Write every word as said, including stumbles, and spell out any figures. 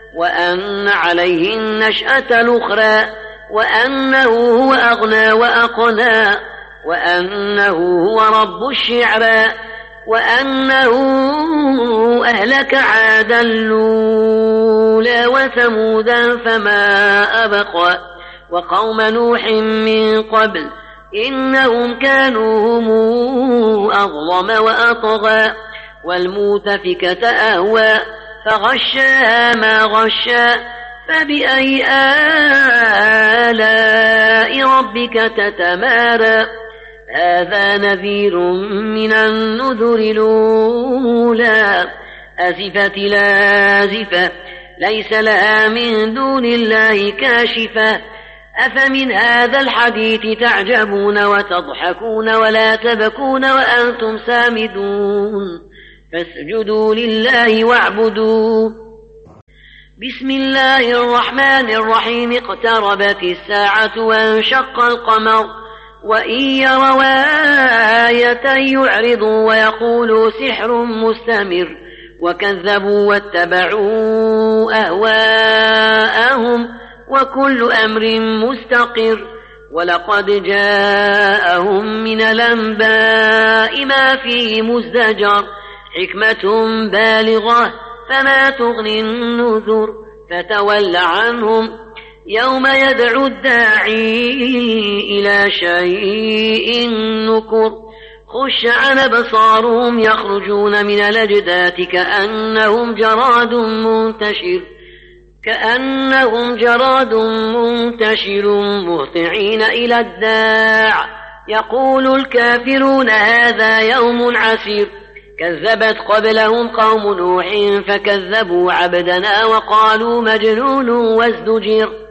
وأن عليه النشأة الأخرى وأنه هو أغنى وأقنى وأنه هو رب الشعرى وأنه أهلك عادا الأولى وثمودا فما أبقى وقوم نوح من قبل إنهم كانوا هم أظلم وأطغى والمؤتفكة أهوى فغشاها ما غشا فبأي آلاء ربك تتمارى هذا نذير من النذر الأولى أزفت لازفة ليس لها من دون الله كاشفة أفمن هذا الحديث تعجبون وتضحكون ولا تبكون وأنتم سامدون فاسجدوا لله واعبدوا. بسم الله الرحمن الرحيم اقتربت الساعة وانشق القمر وإن يروا آية يعرضوا ويقولوا سحر مستمر وكذبوا واتبعوا أهواءهم وكل أمر مستقر ولقد جاءهم من الأنباء ما فيه مزدجر حكمة بالغة فما تغني النذر فتول عنهم يوم يدعو الداعي إلى شيء نكر خش عن أبصارهم يخرجون من الأجداث كأنهم جراد منتشر كأنهم جراد منتشر مهطعين إلى الداع يقول الكافرون هذا يوم عسير كذبت قبلهم قوم نوح فكذبوا عبدنا وقالوا مجنون وازدجر